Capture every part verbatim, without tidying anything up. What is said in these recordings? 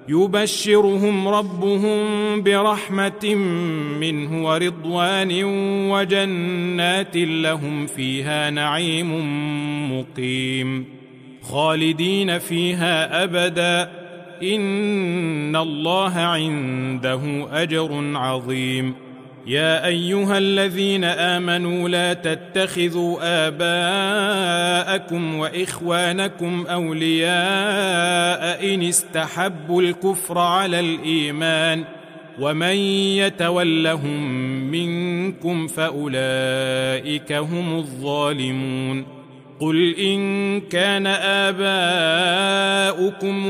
يبشرهم ربهم برحمة منه ورضوان وجنات لهم فيها نعيم مقيم خالدين فيها أبدا إن الله عنده أجر عظيم. يا أيها الذين آمنوا لا تتخذوا آباءكم وإخوانكم أولياء إن استحبوا الكفر على الإيمان ومن يتولهم منكم فأولئك هم الظالمون. قل إن كان آباؤكم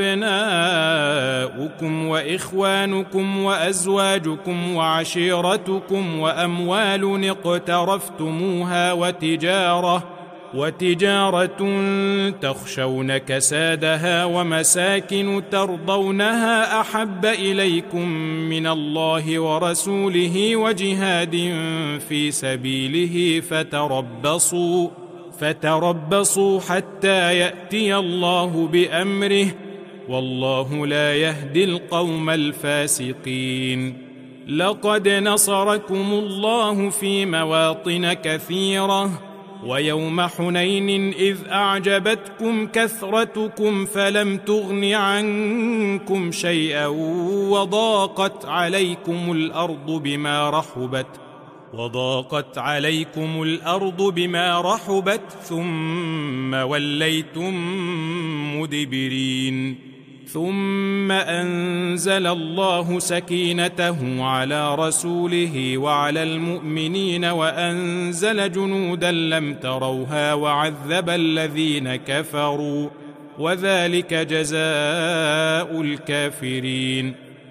وأبناؤكم وإخوانكم وأزواجكم وعشيرتكم وأموال اقترفتموها وتجارة وتجارة تخشون كسادها ومساكن ترضونها أحب إليكم من الله ورسوله وجهاد في سبيله فتربصوا فتربصوا حتى يأتي الله بأمره والله لا يهدي القوم الفاسقين. لقد نصركم الله في مواطن كثيرة ويوم حنين إذ أعجبتكم كثرتكم فلم تغن عنكم شيئا وضاقت عليكم الأرض بما رحبت وضاقت عليكم الأرض بما رحبت ثم وليتم مدبرين. ثم أنزل الله سكينته على رسوله وعلى المؤمنين وأنزل جنودا لم تروها وعذب الذين كفروا وذلك جزاء الكافرين.